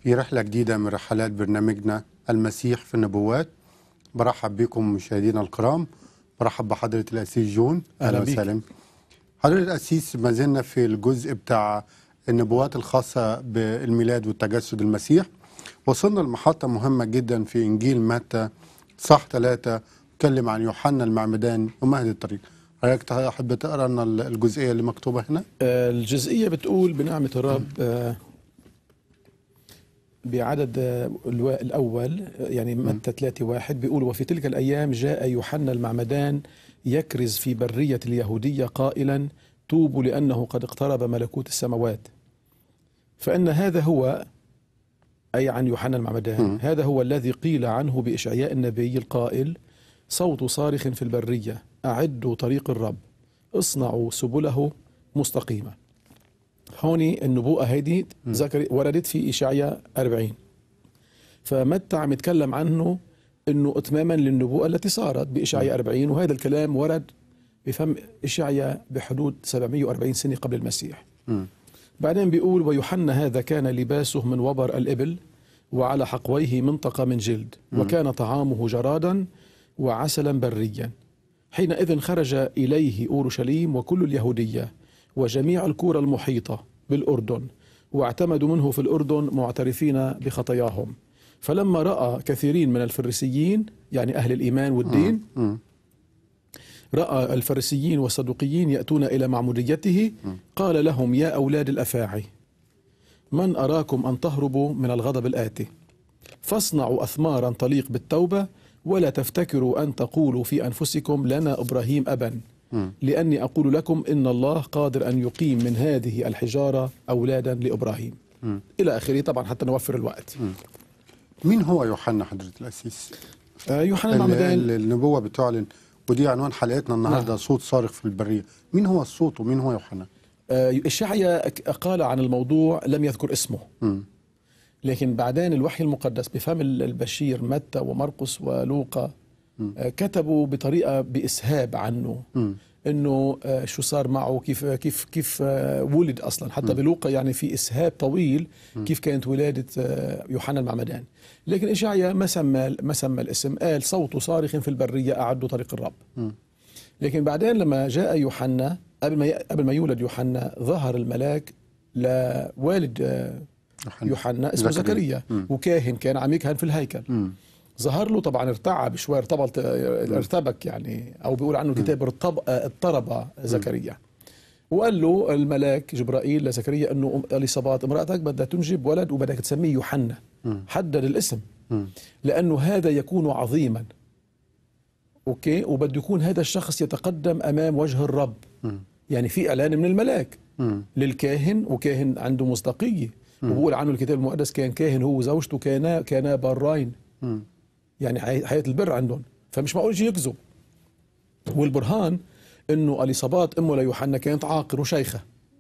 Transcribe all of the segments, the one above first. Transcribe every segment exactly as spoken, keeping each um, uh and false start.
في رحلة جديدة من رحلات برنامجنا المسيح في النبوات. برحب بكم مشاهدينا الكرام، برحب بحضرة الأسيس جون. أهلا وسهلا. حضرة الأسيس، ما زلنا في الجزء بتاع النبوات الخاصة بالميلاد والتجسد المسيح. وصلنا لمحطة مهمة جدا في إنجيل متى صح ثلاثة، تكلم عن يوحنا المعمدان ومهد الطريق. حضرتك تحب تقرأ لنا الجزئية اللي مكتوبة هنا؟ الجزئية بتقول بنعمة الرب بعدد الأول، يعني متى ثلاثة واحد، بيقول: وفي تلك الأيام جاء يوحنا المعمدان يكرز في برية اليهودية قائلا: توبوا لأنه قد اقترب ملكوت السماوات. فإن هذا هو، أي عن يوحنا المعمدان، هذا هو الذي قيل عنه بإشعياء النبي القائل: صوت صارخ في البرية أعدوا طريق الرب اصنعوا سبله مستقيمة. هوني النبوءة هذه وردت في إشعياء أربعين، فمتى عم يتكلم عنه أنه إتماما للنبوءة التي صارت بإشعياء أربعين، وهذا الكلام ورد بفم إشعياء بحدود سبعمائة وأربعين سنة قبل المسيح. م. بعدين بيقول: ويوحنا هذا كان لباسه من وبر الإبل وعلى حقويه منطقة من جلد، وكان طعامه جرادا وعسلا بريا. حينئذ خرج إليه أورشليم وكل اليهودية وجميع الكورة المحيطة بالأردن، واعتمدوا منه في الأردن معترفين بخطاياهم. فلما رأى كثيرين من الفريسيين، يعني أهل الإيمان والدين، رأى الفريسيين والصدوقيين يأتون إلى معموديته، قال لهم: يا أولاد الأفاعي، من أراكم أن تهربوا من الغضب الآتي؟ فاصنعوا أثمارا تليق بالتوبة، ولا تفتكروا أن تقولوا في أنفسكم لنا إبراهيم أبا، لأني أقول لكم إن الله قادر أن يقيم من هذه الحجارة أولادا لإبراهيم. م. إلى آخره، طبعا حتى نوفر الوقت. م. مين هو يوحنا حضرة الأسيس؟ آه يوحنا المعمدان. النبوة بتعلن، ودي عنوان حلقتنا النهاردة. نعم. صوت صارخ في البرية. مين هو الصوت ومين هو يوحنا؟ آه إشعياء قال عن الموضوع، لم يذكر اسمه. م. لكن بعدين الوحي المقدس بفهم البشير متى ومرقس ولوقا آه كتبوا بطريقة بإسهاب عنه. م. انه آه شو صار معه، كيف كيف كيف آه ولد اصلا. حتى م. بلوقا يعني في اسهاب طويل م. كيف كانت ولاده آه يوحنا المعمدان. لكن اشعياء ما سمى ما سمى الاسم، قال: صوت صارخ في البريه اعدوا طريق الرب. م. لكن بعدين لما جاء يوحنا، قبل ما قبل ما يولد يوحنا، ظهر الملاك لوالد آه يوحنا اسمه زكريا، وكاهن كان عم يكهن في الهيكل. م. ظهر له، طبعا ارتعب شوي، ارتبط ارتبك يعني، او بيقول عنه الكتاب اضطرب زكريا. وقال له الملاك جبرائيل لزكريا انه اليصابات امرأتك بدها تنجب ولد وبدك تسميه يوحنا. حدد الاسم لانه هذا يكون عظيما، اوكي، وبده يكون هذا الشخص يتقدم امام وجه الرب. يعني في اعلان من الملاك للكاهن، وكاهن عنده مصداقيه، وبقول عنه الكتاب المقدس كان كاهن هو وزوجته كانا كانا بارين، يعني حياة البر عندهم، فمش معقول شيء يكذب. والبرهان انه اليصابات امه ليوحنا كانت عاقر وشيخه.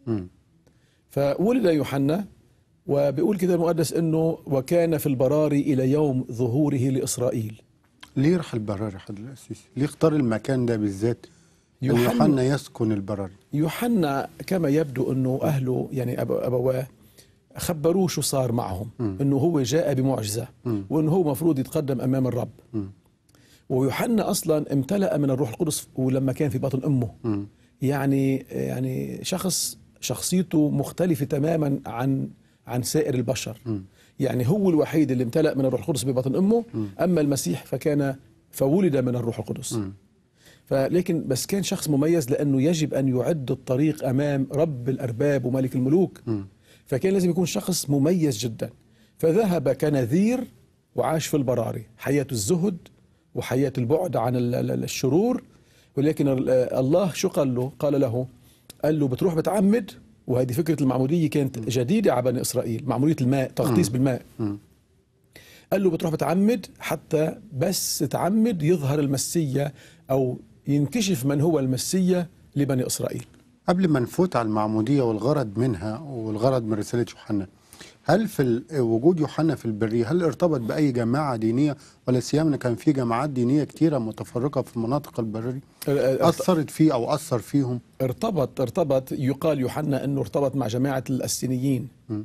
فولد يوحنا، وبيقول كده المقدس انه وكان في البراري الى يوم ظهوره لاسرائيل. ليه راح البراري حضرتك الأسيس؟ ليه اختار المكان ده بالذات؟ يوحنا, يوحنا يسكن البراري. يوحنا كما يبدو انه اهله يعني ابواه خبروه شو صار معهم، م. انه هو جاء بمعجزة، م. وانه هو مفروض يتقدم امام الرب. م. ويوحنا اصلا امتلأ من الروح القدس ولما كان في بطن امه. م. يعني يعني شخص شخصيته مختلفة تماما عن عن سائر البشر. م. يعني هو الوحيد اللي امتلأ من الروح القدس ببطن امه. م. اما المسيح فكان فولد من الروح القدس. م. فلكن بس كان شخص مميز، لانه يجب ان يعد الطريق امام رب الارباب وملك الملوك. م. فكان لازم يكون شخص مميز جدا. فذهب كنذير وعاش في البراري، حياة الزهد وحياة البعد عن الشرور. ولكن الله شو قال له؟ قال له قال له بتروح بتعمد، وهذه فكرة المعمودية كانت جديدة على بني إسرائيل، معمودية الماء، تغطيس بالماء. قال له بتروح بتعمد حتى بس تعمد يظهر المسيا أو ينكشف من هو المسيا لبني إسرائيل. قبل ما نفوت على المعمودية والغرض منها والغرض من رسالة يوحنا، هل في وجود يوحنا في البرية هل ارتبط بأي جماعة دينية، ولا سيما كان في جماعات دينية كتيرة متفرقة في المناطق البرية أثرت فيه أو أثر فيهم؟ ارتبط ارتبط يقال يوحنا أنه ارتبط مع جماعة الأسينيين.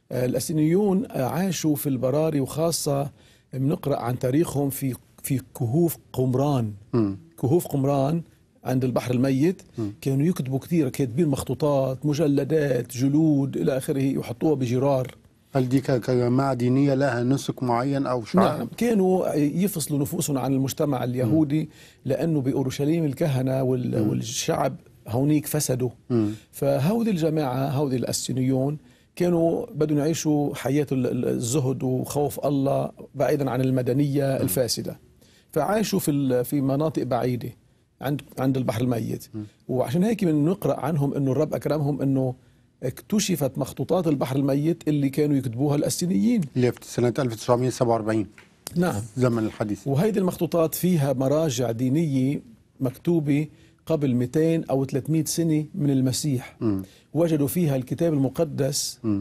الأسينيون عاشوا في البراري، وخاصة بنقرأ عن تاريخهم في في كهوف قمران. م. كهوف قمران عند البحر الميت. م. كانوا يكتبوا كثير، كاتبين مخطوطات، مجلدات، جلود إلى آخره، يحطوها بجرار. هل دي كجماعة دينية لها نسك معين أو شعائر؟ نعم، كانوا يفصلوا نفوسهم عن المجتمع اليهودي، م. لأنه بأورشليم الكهنة وال... والشعب هونيك فسدوا. م. فهودي الجماعة، هودي الأسينيون، كانوا بدهم يعيشوا حياة الزهد وخوف الله بعيدا عن المدنية الفاسدة. فعاشوا في في مناطق بعيدة عند عند البحر الميت. وعشان هيك من نقرأ عنهم انه الرب اكرمهم انه اكتشفت مخطوطات البحر الميت اللي كانوا يكتبوها الأسينيين اللي في سنة ألف وتسعمئة وسبعة وأربعين. نعم، زمن الحديث. وهيدي المخطوطات فيها مراجع دينية مكتوبة قبل مئتين أو ثلاثمئة سنة من المسيح. م. وجدوا فيها الكتاب المقدس، م.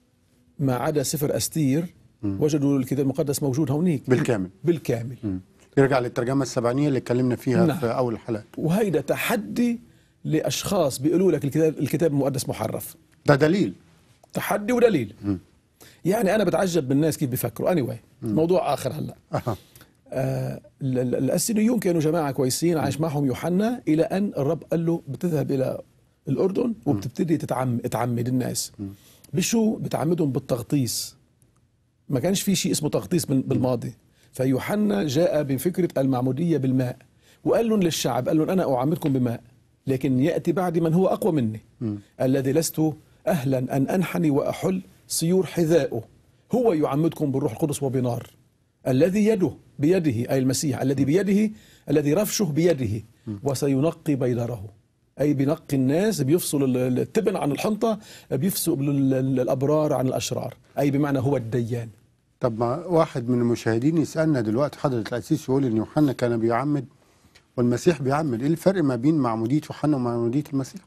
ما عدا سفر أستير. م. وجدوا الكتاب المقدس موجود هونيك بالكامل بالكامل. م. يرجع للترجمة السبعينية اللي اتكلمنا فيها. نعم. في أول الحلقة. وهيدا تحدي لأشخاص بيقولوا لك الكتاب الكتاب المقدس محرف. ده دليل، تحدي ودليل. م. يعني أنا بتعجب بالناس كيف بيفكروا. anyway م. موضوع آخر هلأ. أه. آه الأسينيون كانوا جماعة كويسين، عايش معهم يوحنا إلى أن الرب قال له بتذهب إلى الأردن وبتبتدي تتعم تعمد الناس. م. بشو بتعمدهم؟ بالتغطيس. ما كانش في شيء اسمه تغطيس بالماضي. فيوحنا جاء بفكرة المعمودية بالماء، وقال لهم للشعب، قال لهم أنا أعمدكم بماء، لكن يأتي بعدي من هو أقوى مني، م. الذي لست أهلا أن أنحني وأحل سيور حذائه، هو يعمدكم بالروح القدس وبنار، الذي يده بيده، أي المسيح الذي بيده، الذي رفشه بيده، وسينقي بيدره، أي بينقي الناس، بيفصل التبن عن الحنطة، بيفصل الأبرار عن الأشرار، أي بمعنى هو الديان. طب ما واحد من المشاهدين يسألنا دلوقتي، حضرة القسيس يقول إن يوحنا كان بيعمد والمسيح بيعمد، إيه الفرق ما بين معمودية يوحنا ومعمودية المسيح؟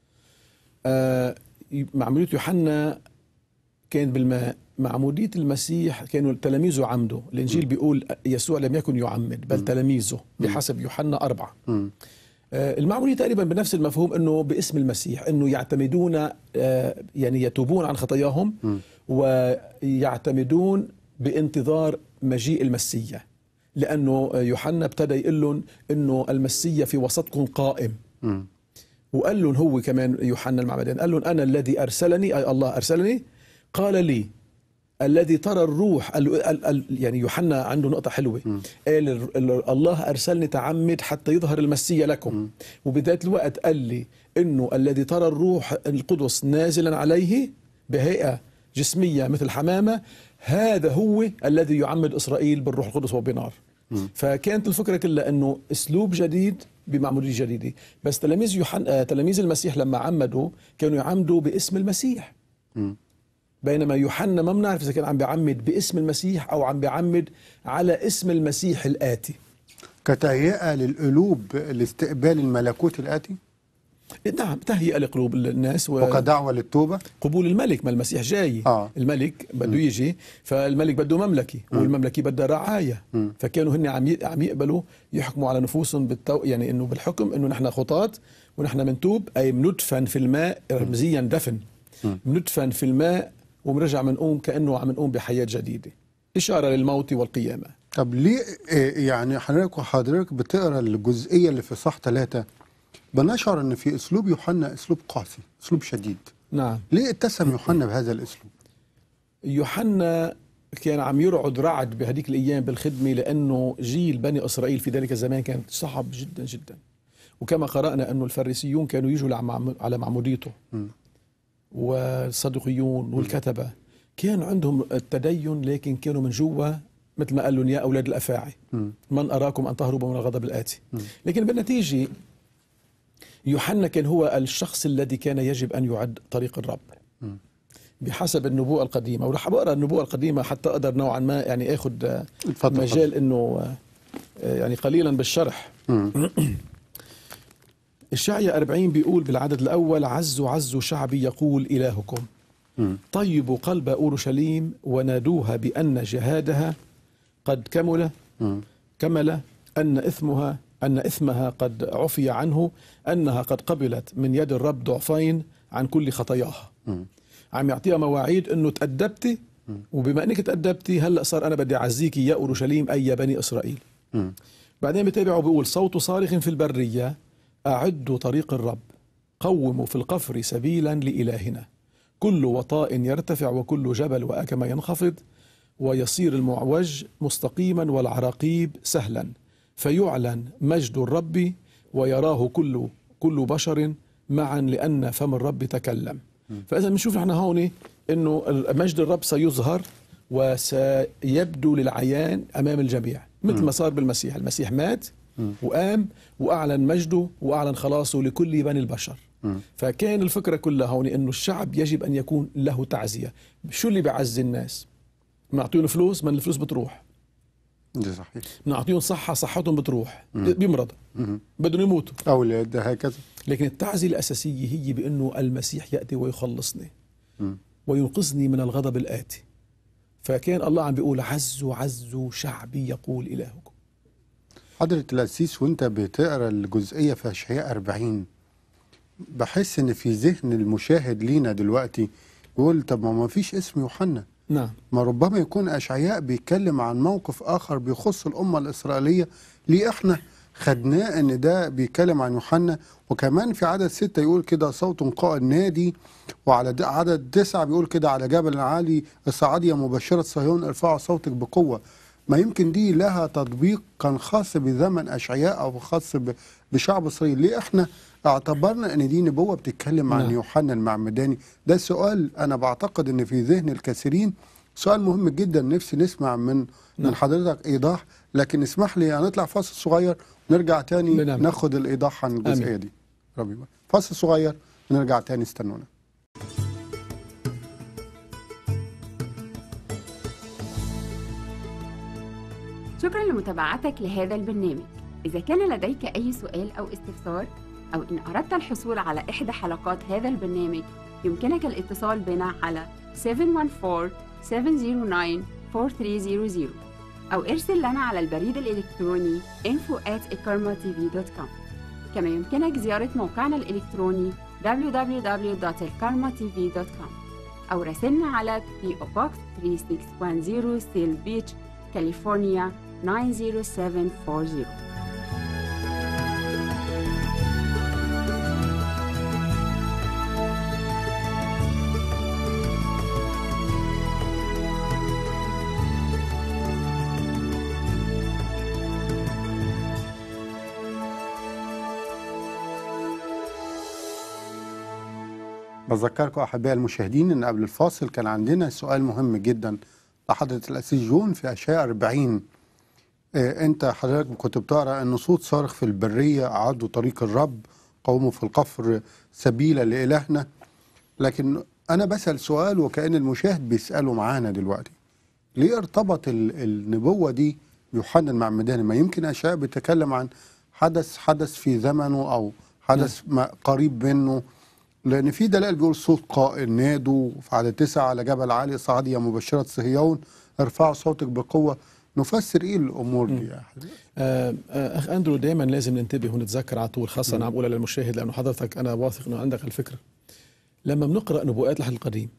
آه معمودية يوحنا كان بالماء، معمودية المسيح كانوا تلاميذه عمدوا. الإنجيل م. بيقول يسوع لم يكن يعمد بل م. تلاميذه بحسب يوحنا أربعة. م. آه المعمودية تقريبا بنفس المفهوم، أنه باسم المسيح، أنه يعتمدون آه يعني يتوبون عن خطاياهم م. ويعتمدون بانتظار مجيء المسيح، لأنه يوحنا ابتدى يقول لهم أنه المسيح في وسطكم قائم. م. وقال لهم هو كمان يوحنا المعمدان، قال لهم أنا الذي أرسلني، أي الله أرسلني، قال لي الذي ترى الروح. يعني يوحنا عنده نقطة حلوة، م. قال الله أرسلني تعمد حتى يظهر المسيح لكم. م. وبذات الوقت قال لي إنه الذي ترى الروح القدس نازلا عليه بهيئة جسمية مثل حمامة، هذا هو الذي يعمد إسرائيل بالروح القدس وبنار. م. فكانت الفكرة كلها أنه أسلوب جديد بمعمودية جديدة. بس تلاميذ يوحنا، تلاميذ المسيح لما عمدوا كانوا يعمدوا باسم المسيح. م. بينما يوحنا ما بنعرف إذا كان عم بيعمد باسم المسيح أو عم بيعمد على اسم المسيح الآتي، كتهيئة للقلوب لاستقبال الملكوت الآتي. نعم، تهيئة لقلوب الناس و... وكدعوة للتوبة، قبول الملك. ما المسيح جاي. آه. الملك بده يجي، فالملك بده مملكة، والمملكة بدها رعاية. م. فكانوا هن عم عم يقبلوا يحكموا على نفوسهم بالتو... يعني انه بالحكم انه نحن خطاة ونحن منتوب، اي بندفن في الماء، رمزيا دفن، بندفن في الماء وبنرجع منقوم كأنه عم نقوم بحياة جديدة، إشارة للموت والقيامة. طب ليه يعني حضرتك وحضرتك بتقرا الجزئية اللي في صح ثلاثة، بنشعر ان في اسلوب يوحنا اسلوب قاسي، اسلوب شديد. نعم. ليه اتسم يوحنا بهذا الاسلوب؟ يوحنا كان عم يرعد رعد بهذيك الايام بالخدمه، لانه جيل بني اسرائيل في ذلك الزمان كان صعب جدا جدا. وكما قرانا انه الفريسيون كانوا يجوا على معموديته، والصدقيون والكتبه كان عندهم التدين، لكن كانوا من جوا مثل ما قال لهم يا اولاد الافاعي، من اراكم ان تهربوا من الغضب الاتي. لكن بالنتيجه يوحنا كان هو الشخص الذي كان يجب أن يعد طريق الرب بحسب النبوءة القديمة. ورح أقرأ النبوءة القديمة حتى أقدر نوعا ما يعني أخذ مجال أنه يعني قليلا بالشرح. الشعية أربعين بيقول بالعدد الأول: عزوا عزوا شعبي يقول إلهكم، طيبوا قلب أورشليم ونادوها بأن جهادها قد كمل كمل أن إثمها أن إثمها قد عفي عنه، أنها قد قبلت من يد الرب ضعفين عن كل خطاياها. عم يعطيها مواعيد انه تأدبتي، وبما انك تأدبتي هلا صار انا بدي اعزيكي يا اورشليم اي يا بني اسرائيل. م. بعدين بتابعه بيقول صوت صارخ في البرية أعدوا طريق الرب، قوموا في القفر سبيلا لإلهنا، كل وطاء يرتفع وكل جبل وأكم ينخفض، ويصير المعوج مستقيما والعراقيب سهلا، فيعلن مجد الرب ويراه كل كل بشر معا لأن فم الرب تكلم. فإذا بنشوف نحن هون إنه مجد الرب سيظهر وسيبدو للعيان أمام الجميع، مثل ما صار بالمسيح. المسيح مات وقام وأعلن مجده وأعلن خلاصه لكل بني البشر. فكان الفكرة كلها هون إنه الشعب يجب أن يكون له تعزية. شو اللي بعزي الناس؟ بنعطيهم فلوس، من الفلوس بتروح. ده صحيح. بنعطيهم صحة، صحتهم بتروح، بيمرضوا، بدهم يموتوا، أولاد هكذا. لكن التعزية الأساسية هي بأنه المسيح يأتي ويخلصني وينقذني من الغضب الآتي. فكان الله عم بيقول عزوا عزوا شعبي يقول إلهكم. حضرة القسيس، وانت بتقرا الجزئية في أشعياء أربعين، بحس ان في ذهن المشاهد لينا دلوقتي يقول طب ما فيش اسم يوحنا. نعم. ما ربما يكون أشعياء بيتكلم عن موقف آخر بيخص الأمة الإسرائيلية، ليه احنا خدناه ان ده بيتكلم عن يوحنا. وكمان في عدد ستة يقول كده صوت قائل نادي، وعلى عدد تسعة بيقول كده على جبل عالي الصعادية مبشرة صهيون ارفعوا صوتك بقوة. ما يمكن دي لها تطبيق كان خاص بزمن أشعياء أو خاص بشعب إسرائيل، ليه احنا اعتبرنا ان دي نبوة بتتكلم عن نعم. يوحنا المعمداني؟ ده سؤال انا بعتقد ان في ذهن الكثيرين سؤال مهم جدا، نفسي نسمع من نعم. من حضرتك ايضاح، لكن اسمح لي هنطلع فاصل صغير ونرجع تاني نعم. ناخد الايضاح عن الجزئية دي. ربي بقى. فاصل صغير ونرجع تاني، استنونا. شكرا لمتابعتك لهذا البرنامج. إذا كان لديك أي سؤال أو استفسار، أو إن أردت الحصول على إحدى حلقات هذا البرنامج، يمكنك الاتصال بنا على سبعة واحد أربعة سبعة صفر تسعة أربعة ثلاثة صفر صفر أو ارسل لنا على البريد الإلكتروني info at ikarma t v dot com. كما يمكنك زيارة موقعنا الإلكتروني دبليو دبليو دبليو دوت ikarma t v dot com أو راسلنا على بي أو Box ثلاثة ستة واحد صفر سيل بيتش، كاليفورنيا تسعة صفر سبعة أربعة صفر. بذكركم أحبائي المشاهدين أن قبل الفاصل كان عندنا سؤال مهم جدا لحضرة القسيس جون في أشعياء أربعين. آه أنت حضرتك كنت بتقرأ أن صوت صارخ في البرية أعدوا طريق الرب، قوموا في القفر سبيلا لإلهنا. لكن أنا بسأل سؤال وكأن المشاهد بيسأله معانا دلوقتي، ليه ارتبط النبوة دي بيوحنا المعمداني؟ ما يمكن أشعياء بيتكلم عن حدث حدث في زمنه أو حدث قريب منه، لأن في دلائل بيقول صوت قائل نادوا في عدد تسعة على جبل عالي صعدية مبشرة صهيون ارفعوا صوتك بقوة. نفسر إيه الأمور دي يا حبيبي؟ آه آه أخ أندرو، دائما لازم ننتبه ونتذكر على طول، خاصة أنا عم بقولها للمشاهد لأنه حضرتك أنا واثق أنه عندك الفكرة. لما بنقرأ نبوءات العهد القديم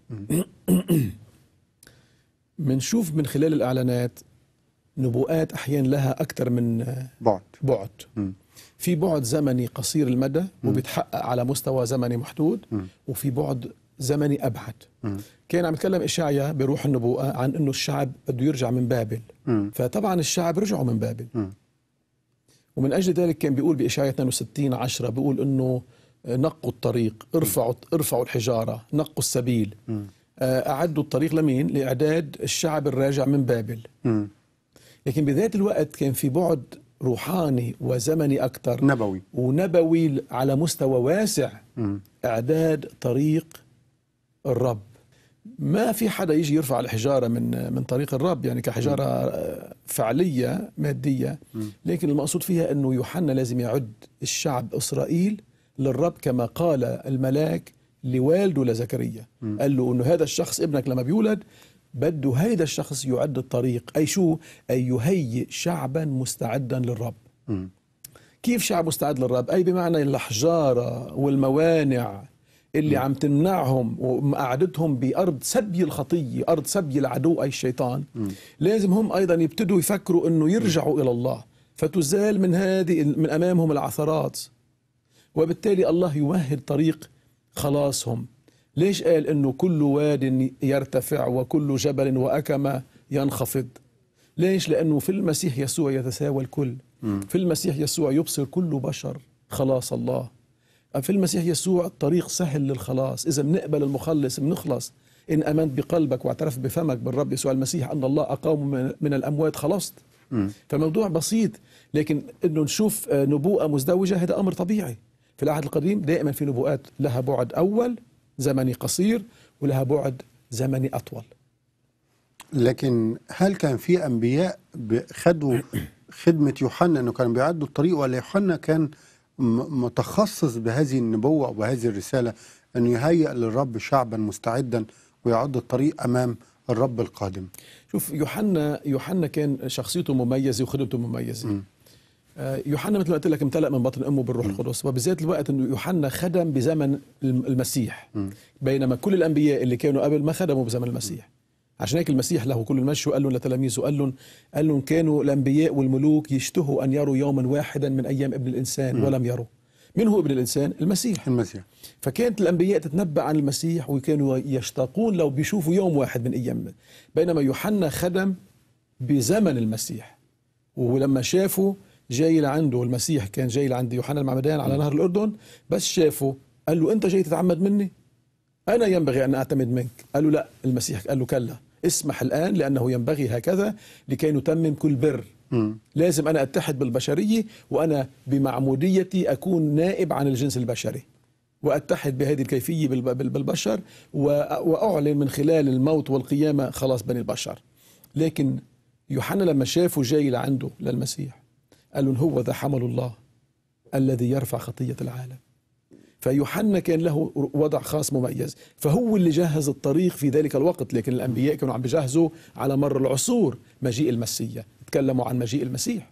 بنشوف من خلال الإعلانات نبوءات أحيانا لها أكثر من بعد بعد م. في بعد زمني قصير المدى وبيتحقق على مستوى زمني محدود، م. وفي بعد زمني أبعد. م. كان عم يتكلم إشعياء بروح النبوءة عن أنه الشعب بده يرجع من بابل، م. فطبعا الشعب رجعوا من بابل، م. ومن أجل ذلك كان بيقول بإشعياء اثنين وستين عشرة بيقول أنه نقوا الطريق، ارفعوا ارفعوا الحجارة، نقوا السبيل. م. أعدوا الطريق لمين؟ لإعداد الشعب الراجع من بابل. م. لكن بذات الوقت كان في بعد روحاني وزمني أكثر، نبوي ونبوي على مستوى واسع. م. إعداد طريق الرب. ما في حدا يجي يرفع الحجارة من من طريق الرب يعني كحجارة فعلية مادية، لكن المقصود فيها أنه يوحنا لازم يعد الشعب إسرائيل للرب كما قال الملاك لوالده لزكريا. قال له أنه هذا الشخص ابنك لما بيولد بده هيدا الشخص يعد الطريق، أي شو؟ أي يهيئ شعبا مستعدا للرب. م. كيف شعب مستعد للرب؟ أي بمعنى الحجارة والموانع اللي عم تمنعهم ومقعدتهم بأرض سبي الخطية، أرض سبي العدو أي الشيطان، لازم هم أيضا يبتدوا يفكروا أنه يرجعوا إلى الله، فتزال من هذه من أمامهم العثرات، وبالتالي الله يمهد طريق خلاصهم. ليش قال أنه كل واد يرتفع وكل جبل وأكمة ينخفض؟ ليش؟ لأنه في المسيح يسوع يتساوى الكل، في المسيح يسوع يبصر كل بشر خلاص الله، في المسيح يسوع الطريق سهل للخلاص. إذا بنقبل المخلص بنخلص، إن آمنت بقلبك واعترفت بفمك بالرب يسوع المسيح أن الله أقام من الأموات خلصت. فموضوع بسيط، لكن إنه نشوف نبوءة مزدوجة هذا أمر طبيعي. في العهد القديم دائما في نبوءات لها بعد أول زمني قصير ولها بعد زمني أطول. لكن هل كان في أنبياء خدوا خدمة يوحنا أنه كانوا بيعدوا الطريق، ولا يوحنا كان متخصص بهذه النبوة وبهذه الرسالة أنه يهيئ للرب شعبا مستعدا ويعد الطريق أمام الرب القادم؟ شوف، يوحنا يوحنا كان شخصيته مميزة وخدمته مميزة. م. يوحنا مثل ما قلت لك امتلأ من بطن أمه بالروح القدس، وبذات الوقت أنه يوحنا خدم بزمن المسيح، م. بينما كل الأنبياء اللي كانوا قبل ما خدموا بزمن المسيح. عشان هيك المسيح له كل المجد وقال لهم لتلاميذه، قال لهم قال لهم كانوا الأنبياء والملوك يشتهوا أن يروا يوما واحدا من أيام ابن الإنسان م. ولم يروا. من هو ابن الإنسان؟ المسيح. المسيح. فكانت الأنبياء تتنبأ عن المسيح وكانوا يشتاقون لو بيشوفوا يوم واحد من أيام، بينما يوحنا خدم بزمن المسيح، ولما شافوا جاي لعنده المسيح، كان جاي لعند يوحنا المعمدان على نهر الأردن، بس شافه قال له أنت جاي تتعمد مني؟ أنا ينبغي أن أعتمد منك. قال له لا. المسيح قال له كلا، اسمح الآن لأنه ينبغي هكذا لكي نتمم كل بر. م. لازم أنا أتحد بالبشرية، وأنا بمعموديتي أكون نائب عن الجنس البشري، وأتحد بهذه الكيفية بالبشر، وأعلن من خلال الموت والقيامة خلاص بني البشر. لكن يوحنا لما شافه جاي لعنده للمسيح قال له هو ذا حمل الله الذي يرفع خطية العالم. فيوحنا كان له وضع خاص مميز، فهو اللي جهز الطريق في ذلك الوقت. لكن الأنبياء كانوا عم بيجهزوا على مر العصور مجيء المسيح، تكلموا عن مجيء المسيح.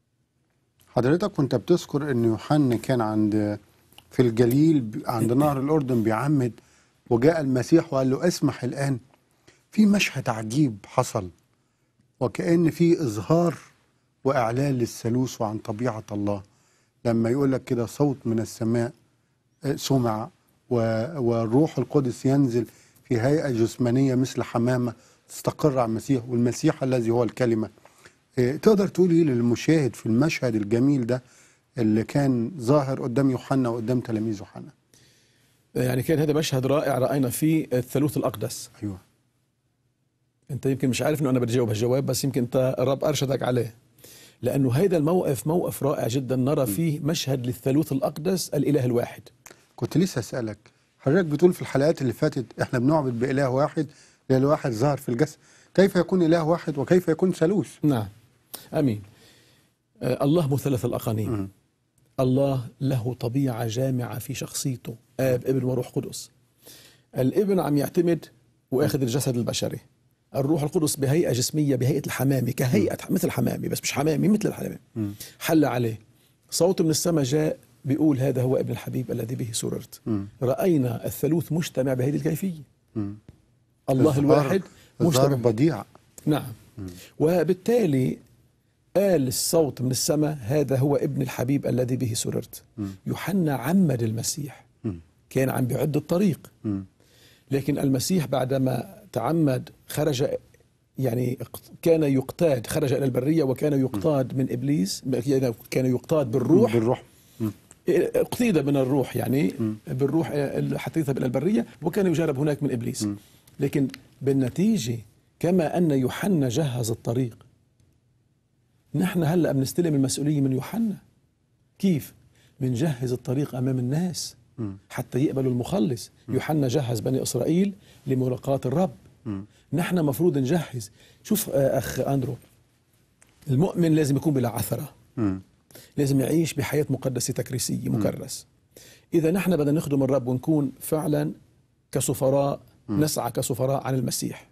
حضرتك كنت بتذكر أن يوحنا كان عند في الجليل عند نهر الأردن بيعمد، وجاء المسيح وقال له اسمح الآن. في مشهد عجيب حصل، وكأن في إظهار وإعلان للثالوث وعن طبيعة الله، لما يقول لك كده صوت من السماء سمع والروح القدس ينزل في هيئة جسمانية مثل حمامة تستقر على المسيح، والمسيح الذي هو الكلمة. تقدر تقولي للمشاهد في المشهد الجميل ده اللي كان ظاهر قدام يوحنا وقدام تلاميذ يوحنا؟ يعني كان هذا مشهد رائع رأينا فيه الثالوث الأقدس. أيوة. أنت يمكن مش عارف أنه أنا بدي جاوب هالجواب، بس يمكن أنت الرب أرشدك عليه، لأنه هذا الموقف موقف رائع جدا نرى فيه مشهد للثالوث الأقدس الإله الواحد. كنت لسه أسألك، حضرتك بتقول في الحلقات اللي فاتت إحنا بنعبد بإله واحد، إله واحد ظهر في الجسد، كيف يكون إله واحد وكيف يكون ثالوث؟ نعم، أمين. آه الله مثلث الأقانيم، الله له طبيعة جامعة في شخصيته، آب ابن وروح قدس. الابن عم يعتمد وآخذ الجسد البشري، الروح القدس بهيئة جسمية بهيئة الحمامة، كهيئة مثل الحمامة، بس مش حمامة مثل الحمامة، حل عليه صوت من السماء جاء بيقول هذا هو ابن الحبيب الذي به سررت. م. رأينا الثالوث مجتمع بهذه الكيفية. م. الله الواحد مجتمع بديع. نعم. م. وبالتالي قال الصوت من السماء هذا هو ابن الحبيب الذي به سررت. م. يوحنا عمد المسيح، م. كان عم بيعد الطريق. م. لكن المسيح بعدما تعمد خرج، يعني كان يقتاد، خرج إلى البرية وكان يقتاد من إبليس، كان يقتاد بالروح, بالروح. اقتيد من الروح، يعني م. بالروح حتى يذهب إلى البرية، وكان يجرب هناك من إبليس. م. لكن بالنتيجة كما أن يوحنا جهز الطريق، نحن هلأ بنستلم المسؤولية من يوحنا. كيف؟ بنجهز الطريق أمام الناس م. حتى يقبلوا المخلص. م. يوحنا جهز بني إسرائيل لملاقاة الرب. م. نحن مفروض نجهز. شوف أخ أندرو، المؤمن لازم يكون بلا عثرة، م. لازم يعيش بحياة مقدسة تكريسية مكرس. م. إذا نحن بدنا نخدم الرب ونكون فعلا كسفراء، م. نسعى كسفراء عن المسيح،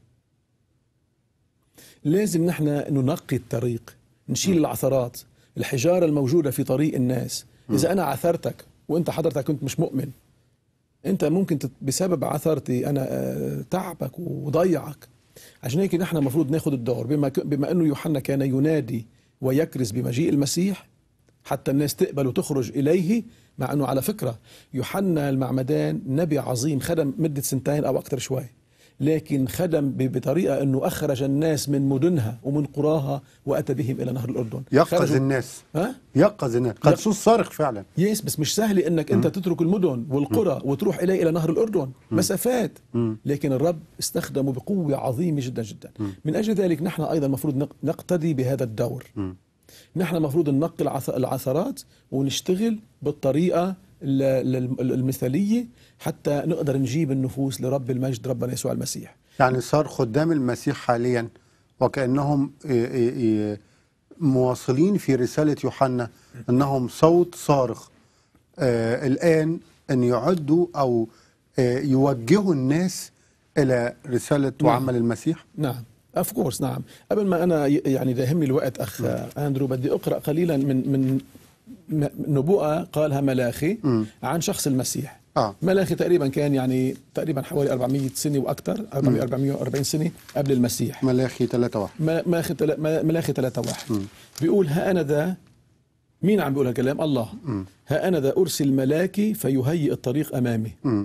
لازم نحن ننقي الطريق، نشيل م. العثرات، الحجارة الموجودة في طريق الناس. م. إذا أنا عثرتك وأنت حضرتك كنت مش مؤمن، انت ممكن تت- بسبب عثرتي انا آه، تعبك وضيعك. عشان هيك نحن المفروض ناخذ الدور، بما ك- بما انه يوحنا كان ينادي ويكرز بمجيء المسيح حتى الناس تقبل وتخرج اليه. مع انه على فكره يوحنا المعمدان نبي عظيم، خدم مده سنتين او اكثر شوي، لكن خدم ب- بطريقه انه اخرج الناس من مدنها ومن قراها واتى بهم الى نهر الاردن. يقظ خرجوا- الناس، ها؟ يقظ الناس، قد يق- صوت صارخ فعلا. يس، بس مش سهل انك انت تترك المدن والقرى وتروح اليه الى نهر الاردن، مسافات. لكن الرب استخدمه بقوه عظيمه جدا جدا. من اجل ذلك نحن ايضا المفروض نق- نقتدي بهذا الدور. نحن المفروض ننقي العث- العثرات ونشتغل بالطريقه ال- ال- المثاليه حتى نقدر نجيب النفوس لرب المجد ربنا يسوع المسيح. يعني صار خدام المسيح حاليا وكأنهم إيه إيه إيه مواصلين في رسالة يوحنا، أنهم صوت صارخ آه الآن أن يعدوا أو آه يوجهوا الناس إلى رسالة نعم. وعمل المسيح. نعم، اوف كورس. نعم، قبل ما انا ي- يعني داهمني الوقت اخ اندرو، بدي اقرا قليلا من من م- نبوءه قالها ملاخي مم. عن شخص المسيح. آه. ملاخي تقريبا كان يعني تقريبا حوالي أربعمية سنه واكثر، أربعمية أربعمية وأربعين سنه قبل المسيح. ملاخي ثلاثة واحد. ما- ملاخي تل- ما- ملاخي ثلاثة واحد بيقول: ها انا ذا. مين عم بيقول هالكلام؟ الله. ها انا ذا ارسل ملاكي فيهيئ الطريق امامي، مم.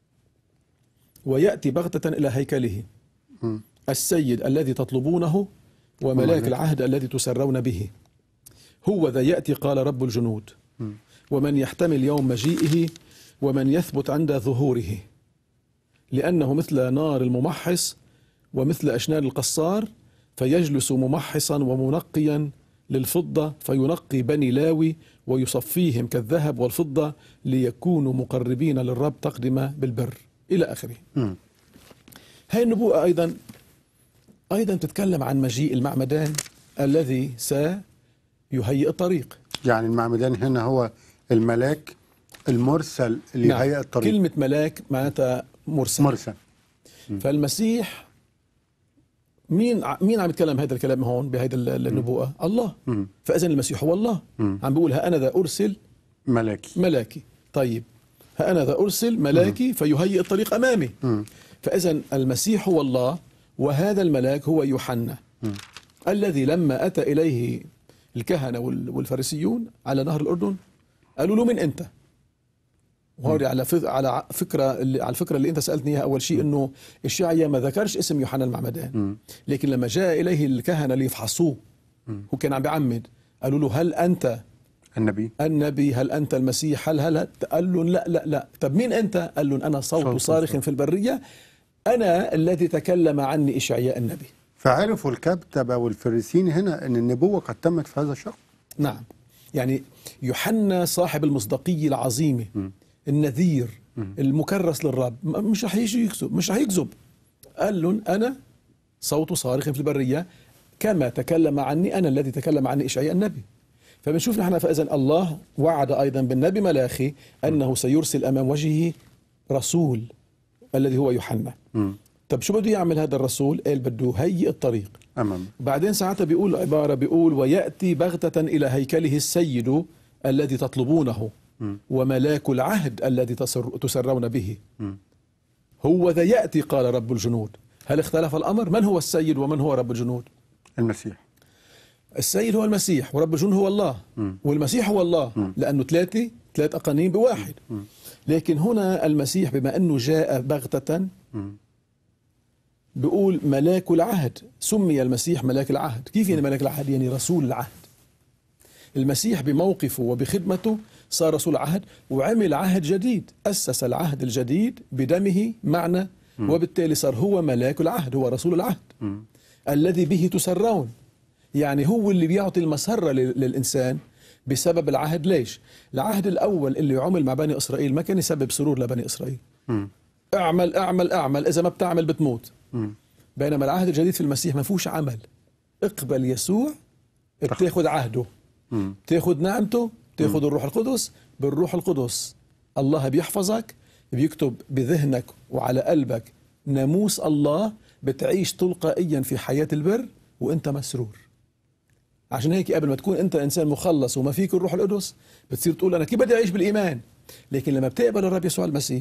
وياتي بغته الى هيكله، مم. السيد الذي تطلبونه وملاك وملاك. العهد الذي تسرون به. هو ذا يأتي قال رب الجنود. ومن يحتمل يوم مجيئه ومن يثبت عند ظهوره، لأنه مثل نار الممحص ومثل أشنان القصار، فيجلس ممحصا ومنقيا للفضة، فينقي بني لاوي ويصفيهم كالذهب والفضة ليكونوا مقربين للرب تقدمة بالبر، إلى آخره. مم. هاي النبوءة أيضا أيضا تتكلم عن مجيء المعمدان الذي سيهيئ الطريق. يعني المعمدان هنا هو الملاك المرسل اللي نعم. يهيئ الطريق. كلمة ملاك معناتها مرسل. مرسل. فالمسيح مين ع- مين عم يتكلم هذا الكلام هون بهذه ال- النبوءة؟ الله. مم. فإذا المسيح هو الله. مم. عم بيقول: ها أنا ذا أرسل ملاكي. ملاكي. طيب، ها أنا ذا أرسل ملاكي فيهيئ الطريق أمامي. مم. فإذا المسيح هو الله، وهذا الملاك هو يوحنا الذي لما أتى إليه الكهنة وال- والفارسيون على نهر الأردن قالوا له: من أنت؟ وهوري على فز- على فكرة اللي على الفكرة اللي أنت سألتني إياها أول شيء، إنه إشعيا ما ذكرش اسم يوحنا المعمدان، لكن لما جاء إليه الكهنة ليفحصوه هو كان عم بيعمد، قالوا له: هل أنت النبي. النبي؟ هل أنت المسيح؟ هل هل قال لهم: لا لا لا. طب مين أنت؟ قال لهم: أنا صوت صوت صارخ صوت. في البرية، أنا الذي تكلم عني إشعياء النبي. فعرفوا الكتبة والفريسين هنا أن النبوة قد تمت في هذا الشخص. نعم، يعني يوحنا صاحب المصداقية العظيمة، النذير المكرس للرب، م- مش رح يجي يكذب، مش رح يكذب. قال لهم: أنا صوت صارخ في البرية، كما تكلم عني أنا الذي تكلم عني إشعياء النبي. فبنشوف نحن فإذا الله وعد أيضا بالنبي ملاخي أنه سيرسل أمام وجهه رسول الذي هو يوحنا. طب شو بده يعمل هذا الرسول؟ قال: بده يهيئ الطريق. أمام. بعدين ساعتها بيقول عبارة، بيقول: ويأتي بغتة إلى هيكله السيد الذي تطلبونه وملاك العهد الذي تسر تسرون به. هو ذا يأتي قال رب الجنود. هل اختلف الأمر؟ من هو السيد ومن هو رب الجنود؟ المسيح. السيد هو المسيح، ورب الجنود هو الله، والمسيح هو الله، لأنه ثلاثة ثلاث أقانيم بواحد. لكن هنا المسيح بما أنه جاء بغتة بيقول ملاك العهد. سمي المسيح ملاك العهد. كيف يعني ملاك العهد؟ يعني رسول العهد. المسيح بموقفه وبخدمته صار رسول عهد وعمل عهد جديد، أسس العهد الجديد بدمه معنا، وبالتالي صار هو ملاك العهد، هو رسول العهد الذي به تسرون. يعني هو اللي بيعطي المسرة لل- للإنسان بسبب العهد. ليش؟ العهد الأول اللي عمل مع بني إسرائيل ما كان يسبب سرور لبني إسرائيل. اعمل اعمل اعمل، إذا ما بتعمل بتموت. بينما العهد الجديد في المسيح ما فيهوش عمل. اقبل يسوع بتاخد عهده، بتاخد نعمته، بتاخد الروح القدس. بالروح القدس الله بيحفظك، بيكتب بذهنك وعلى قلبك ناموس الله، بتعيش تلقائيا في حياة البر وانت مسرور. عشان هيك قبل ما تكون انت انسان مخلص وما فيك الروح القدس بتصير تقول: انا كيف بدي اعيش بالايمان؟ لكن لما بتقبل الرب يسوع المسيح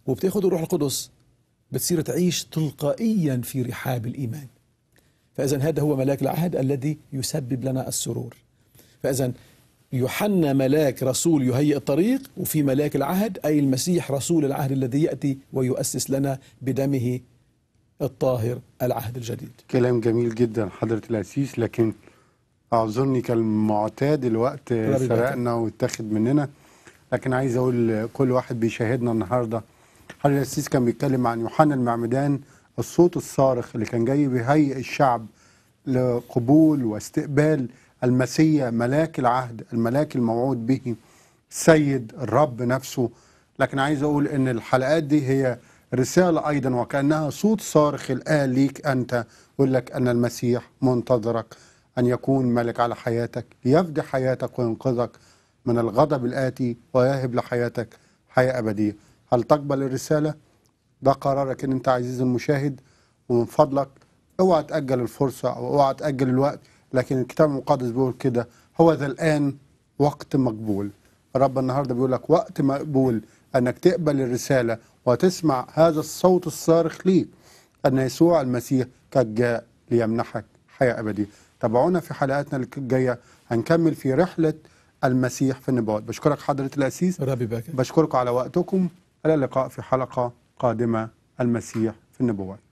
وبتاخد الروح القدس بتصير تعيش تلقائيا في رحاب الإيمان. فإذا هذا هو ملاك العهد الذي يسبب لنا السرور. فإذا يوحنا ملاك رسول يهيئ الطريق، وفي ملاك العهد أي المسيح رسول العهد الذي يأتي ويؤسس لنا بدمه الطاهر العهد الجديد. كلام جميل جدا حضرة الأسيس، لكن أعذرني كالمعتاد الوقت سرقنا واتاخد مننا، لكن عايز أقول كل واحد بيشاهدنا النهاردة، حضرة الأسيس كان بيتكلم عن يوحنا المعمدان، الصوت الصارخ اللي كان جاي بيهيئ الشعب لقبول واستقبال المسيح ملاك العهد، الملاك الموعود به، السيد الرب نفسه. لكن عايز أقول إن الحلقات دي هي رسالة أيضا، وكأنها صوت صارخ الآن ليك أنت، يقول لك أن المسيح منتظرك أن يكون ملك على حياتك ليفدي حياتك وينقذك من الغضب الآتي ويهب لحياتك حياة أبدية. هل تقبل الرسالة؟ ده قرارك إن أنت عزيزي المشاهد، ومن فضلك اوعى تأجل الفرصة أو اوعى تأجل الوقت، لكن الكتاب المقدس بيقول كده، هو ذا الآن وقت مقبول. الرب النهاردة بيقول لك وقت مقبول أنك تقبل الرسالة وتسمع هذا الصوت الصارخ ليك، أن يسوع المسيح قد جاء ليمنحك حياة أبدية. تابعونا في حلقاتنا الجاية، هنكمل في رحلة المسيح في النبوات. بشكرك حضرة الأسيس، ربي باكر. بشكركم على وقتكم. إلى اللقاء في حلقة قادمة، المسيح في النبوات.